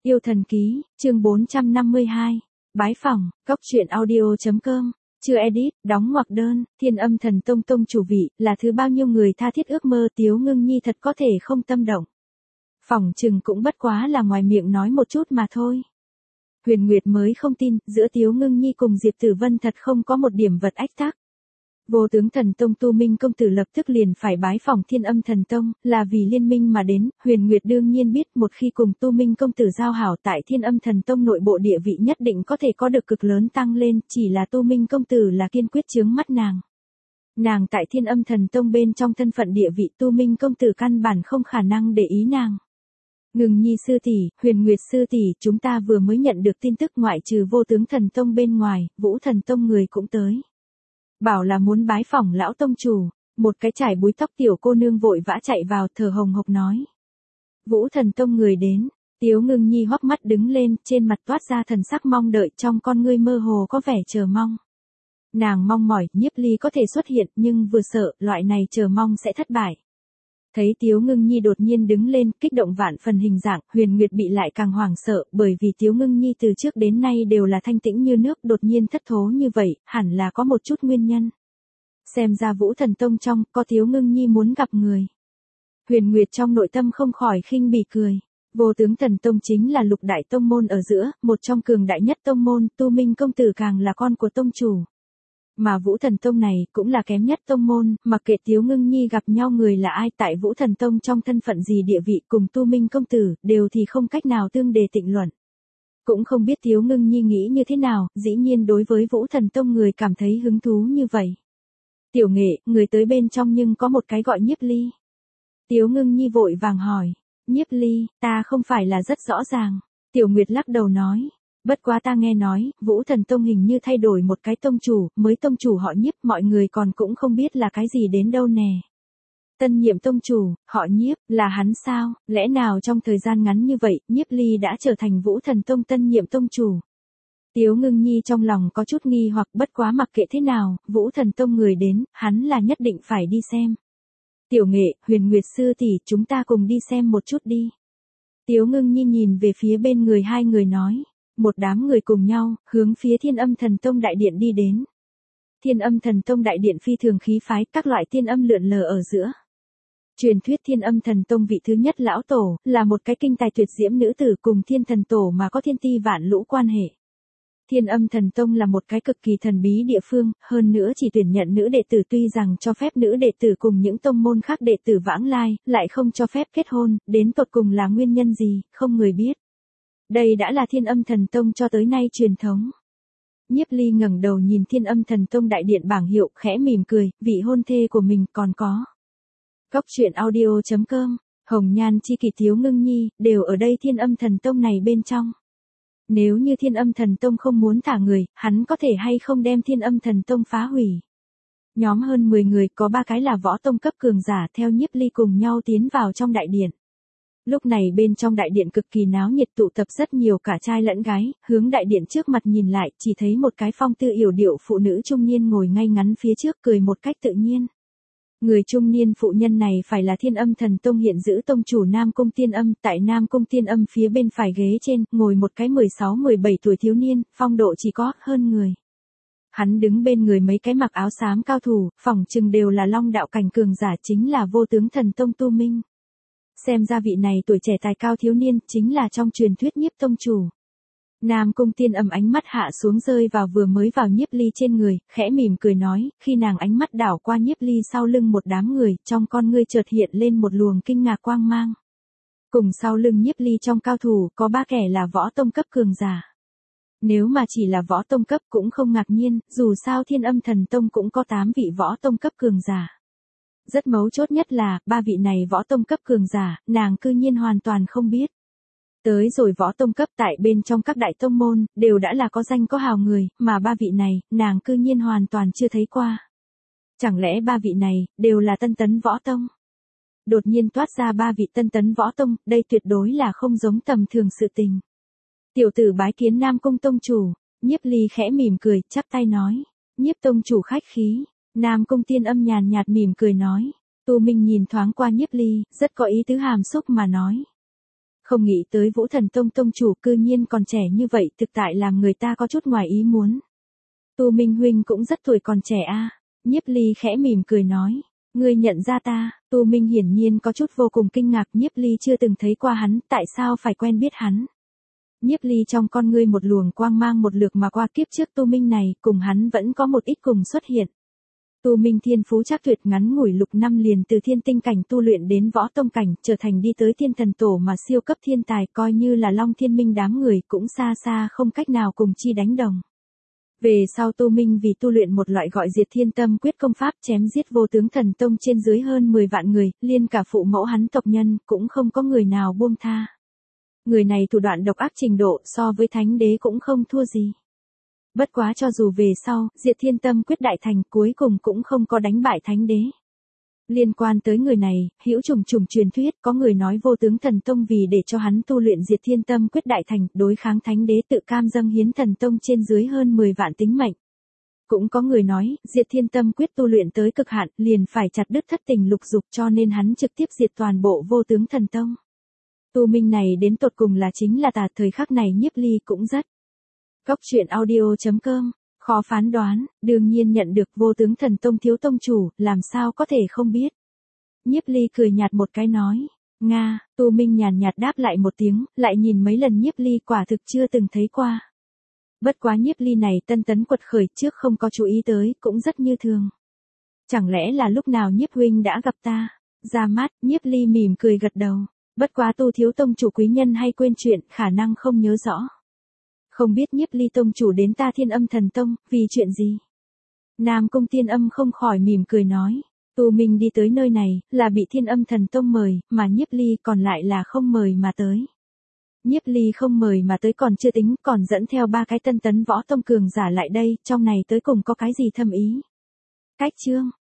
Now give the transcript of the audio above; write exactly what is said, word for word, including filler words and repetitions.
Yêu thần ký, chương bốn trăm năm mươi hai. Bái phỏng, góc truyện audio.com. Chưa edit, đóng ngoặc đơn, Thiên Âm Thần Tông tông chủ vị, là thứ bao nhiêu người tha thiết ước mơ. Tiếu Ngưng Nhi thật có thể không tâm động. Phỏng chừng cũng bất quá là ngoài miệng nói một chút mà thôi. Huyền Nguyệt mới không tin, giữa Tiếu Ngưng Nhi cùng Diệp Tử Vân thật không có một điểm vật ách tắc. Vô Tướng Thần Tông Tu Minh công tử lập tức liền phải bái phỏng Thiên Âm Thần Tông, là vì liên minh mà đến. Huyền Nguyệt đương nhiên biết một khi cùng Tu Minh công tử giao hảo tại Thiên Âm Thần Tông nội bộ địa vị nhất định có thể có được cực lớn tăng lên, chỉ là Tu Minh công tử là kiên quyết chướng mắt nàng. Nàng tại Thiên Âm Thần Tông bên trong thân phận địa vị Tu Minh công tử căn bản không khả năng để ý nàng. Ngừng Nhi sư tỷ, Huyền Nguyệt sư tỷ, chúng ta vừa mới nhận được tin tức ngoại trừ Vô Tướng Thần Tông bên ngoài, Vũ Thần Tông người cũng tới. Bảo là muốn bái phỏng lão tông chủ, một cái trải búi tóc tiểu cô nương vội vã chạy vào thở hồng hộc nói. Vũ Thần Tông người đến, Tiếu Ngưng Nhi hốc mắt đứng lên, trên mặt toát ra thần sắc mong đợi, trong con ngươi mơ hồ có vẻ chờ mong. Nàng mong mỏi, Nhiếp Ly có thể xuất hiện, nhưng vừa sợ, loại này chờ mong sẽ thất bại. Thấy Tiếu Ngưng Nhi đột nhiên đứng lên, kích động vạn phần hình dạng, Huyền Nguyệt bị lại càng hoảng sợ, bởi vì Tiếu Ngưng Nhi từ trước đến nay đều là thanh tĩnh như nước, đột nhiên thất thố như vậy, hẳn là có một chút nguyên nhân. Xem ra Vũ Thần Tông trong, có Tiếu Ngưng Nhi muốn gặp người. Huyền Nguyệt trong nội tâm không khỏi khinh bỉ cười. Vô Tướng Thần Tông chính là lục đại tông môn ở giữa, một trong cường đại nhất tông môn, Tu Minh công tử càng là con của tông chủ. Mà Vũ Thần Tông này cũng là kém nhất tông môn, mặc kệ Tiếu Ngưng Nhi gặp nhau người là ai tại Vũ Thần Tông trong thân phận gì địa vị cùng Tu Minh công tử, đều thì không cách nào tương đề tịnh luận. Cũng không biết Tiếu Ngưng Nhi nghĩ như thế nào, dĩ nhiên đối với Vũ Thần Tông người cảm thấy hứng thú như vậy. Tiểu Nghệ, người tới bên trong nhưng có một cái gọi Nhiếp Ly. Tiếu Ngưng Nhi vội vàng hỏi, Nhiếp Ly, ta không phải là rất rõ ràng. Tiểu Nguyệt lắc đầu nói. Bất quá ta nghe nói, Vũ Thần Tông hình như thay đổi một cái tông chủ, mới tông chủ họ Nhiếp, mọi người còn cũng không biết là cái gì đến đâu nè. Tân nhiệm tông chủ, họ Nhiếp, là hắn sao, lẽ nào trong thời gian ngắn như vậy, Nhiếp Ly đã trở thành Vũ Thần Tông tân nhiệm tông chủ. Tiếu Ngưng Nhi trong lòng có chút nghi hoặc bất quá mặc kệ thế nào, Vũ Thần Tông người đến, hắn là nhất định phải đi xem. Tiểu Nghệ, Huyền Nguyệt sư tỷ, chúng ta cùng đi xem một chút đi. Tiếu Ngưng Nhi nhìn về phía bên người hai người nói. Một đám người cùng nhau, hướng phía Thiên Âm Thần Tông đại điện đi đến. Thiên Âm Thần Tông đại điện phi thường khí phái, các loại tiên âm lượn lờ ở giữa. Truyền thuyết Thiên Âm Thần Tông vị thứ nhất lão tổ, là một cái kinh tài tuyệt diễm nữ tử cùng Thiên Thần Tổ mà có thiên ti vạn lũ quan hệ. Thiên Âm Thần Tông là một cái cực kỳ thần bí địa phương, hơn nữa chỉ tuyển nhận nữ đệ tử, tuy rằng cho phép nữ đệ tử cùng những tông môn khác đệ tử vãng lai, lại không cho phép kết hôn, đến tột cùng là nguyên nhân gì, không người biết. Đây đã là Thiên Âm Thần Tông cho tới nay truyền thống. Nhiếp Ly ngẩng đầu nhìn Thiên Âm Thần Tông đại điện bảng hiệu, khẽ mỉm cười, vị hôn thê của mình còn có. Góc truyện audio.com, Hồng Nhan chi kỷ Tiếu Ngưng Nhi, đều ở đây Thiên Âm Thần Tông này bên trong. Nếu như Thiên Âm Thần Tông không muốn thả người, hắn có thể hay không đem Thiên Âm Thần Tông phá hủy. Nhóm hơn mười người, có ba cái là võ tông cấp cường giả, theo Nhiếp Ly cùng nhau tiến vào trong đại điện. Lúc này bên trong đại điện cực kỳ náo nhiệt, tụ tập rất nhiều cả trai lẫn gái, hướng đại điện trước mặt nhìn lại, chỉ thấy một cái phong tư yểu điệu phụ nữ trung niên ngồi ngay ngắn phía trước, cười một cách tự nhiên. Người trung niên phụ nhân này phải là Thiên Âm Thần Tông hiện giữ tông chủ Nam Cung Tiên Âm, tại Nam Cung Tiên Âm phía bên phải ghế trên, ngồi một cái mười sáu mười bảy tuổi thiếu niên, phong độ chỉ có hơn người. Hắn đứng bên người mấy cái mặc áo xám cao thủ, phỏng chừng đều là Long đạo cảnh cường giả, chính là Vô Tướng Thần Tông Tu Minh. Xem ra vị này tuổi trẻ tài cao thiếu niên, chính là trong truyền thuyết Nhiếp tông chủ. Nam Cung Tiên Âm ánh mắt hạ xuống rơi vào vừa mới vào Nhiếp Ly trên người, khẽ mỉm cười nói, khi nàng ánh mắt đảo qua Nhiếp Ly sau lưng một đám người, trong con ngươi chợt hiện lên một luồng kinh ngạc quang mang. Cùng sau lưng Nhiếp Ly trong cao thủ, có ba kẻ là võ tông cấp cường giả. Nếu mà chỉ là võ tông cấp cũng không ngạc nhiên, dù sao Thiên Âm Thần Tông cũng có tám vị võ tông cấp cường giả. Rất mấu chốt nhất là, ba vị này võ tông cấp cường giả, nàng cư nhiên hoàn toàn không biết. Tới rồi võ tông cấp tại bên trong các đại tông môn, đều đã là có danh có hào người, mà ba vị này, nàng cư nhiên hoàn toàn chưa thấy qua. Chẳng lẽ ba vị này, đều là tân tấn võ tông? Đột nhiên toát ra ba vị tân tấn võ tông, đây tuyệt đối là không giống tầm thường sự tình. Tiểu tử bái kiến Nam Cung tông chủ, Nhiếp Ly khẽ mỉm cười, chắp tay nói, Nhiếp tông chủ khách khí. Nam Cung Tiên Âm nhàn nhạt mỉm cười nói. Tu Minh nhìn thoáng qua Nhiếp Ly, rất có ý tứ hàm xúc mà nói. Không nghĩ tới Vũ Thần Tông tông chủ cư nhiên còn trẻ như vậy, thực tại làm người ta có chút ngoài ý muốn. Tu Minh huynh cũng rất tuổi còn trẻ a. À. Nhiếp Ly khẽ mỉm cười nói, ngươi nhận ra ta? Tu Minh hiển nhiên có chút vô cùng kinh ngạc, Nhiếp Ly chưa từng thấy qua hắn, tại sao phải quen biết hắn? Nhiếp Ly trong con ngươi một luồng quang mang một lượt mà qua, kiếp trước Tu Minh này, cùng hắn vẫn có một ít cùng xuất hiện. Tu Minh thiên phú chắc tuyệt, ngắn ngủi lục năm liền từ thiên tinh cảnh tu luyện đến võ tông cảnh, trở thành đi tới thiên thần tổ mà siêu cấp thiên tài, coi như là Long Thiên Minh đám người cũng xa xa không cách nào cùng chi đánh đồng. Về sau Tu Minh vì tu luyện một loại gọi Diệt Thiên Tâm Quyết công pháp, chém giết vô tướng thần tông trên dưới hơn mười vạn người, liên cả phụ mẫu hắn tộc nhân, cũng không có người nào buông tha. Người này thủ đoạn độc ác trình độ so với thánh đế cũng không thua gì. Bất quá cho dù về sau, Diệt Thiên Tâm Quyết đại thành, cuối cùng cũng không có đánh bại thánh đế. Liên quan tới người này, hữu trùng trùng truyền thuyết, có người nói vô tướng thần tông vì để cho hắn tu luyện Diệt Thiên Tâm Quyết đại thành, đối kháng thánh đế tự cam dâng hiến thần tông trên dưới hơn mười vạn tính mệnh. Cũng có người nói, Diệt Thiên Tâm Quyết tu luyện tới cực hạn, liền phải chặt đứt thất tình lục dục, cho nên hắn trực tiếp diệt toàn bộ vô tướng thần tông. Tu Minh này đến tột cùng là chính là tà, thời khắc này Nhiếp Ly cũng rất. Góc truyện audio chấm com, khó phán đoán, đương nhiên nhận được vô tướng thần tông thiếu tông chủ, làm sao có thể không biết. Nhiếp Ly cười nhạt một cái nói, Nga, Tu Minh nhàn nhạt đáp lại một tiếng, lại nhìn mấy lần Nhiếp Ly quả thực chưa từng thấy qua. Bất quá Nhiếp Ly này tân tấn quật khởi trước không có chú ý tới, cũng rất như thường. Chẳng lẽ là lúc nào Nhiếp huynh đã gặp ta? Ra mắt, Nhiếp Ly mỉm cười gật đầu. Bất quá Tu thiếu tông chủ quý nhân hay quên chuyện, khả năng không nhớ rõ. Không biết Nhiếp Ly tông chủ đến ta Thiên Âm Thần Tông, vì chuyện gì? Nam Cung Thiên Âm không khỏi mỉm cười nói. Tu Minh đi tới nơi này, là bị Thiên Âm Thần Tông mời, mà Nhiếp Ly còn lại là không mời mà tới. Nhiếp Ly không mời mà tới còn chưa tính, còn dẫn theo ba cái tân tấn võ tông cường giả lại đây, trong này tới cùng có cái gì thâm ý? Cách chương,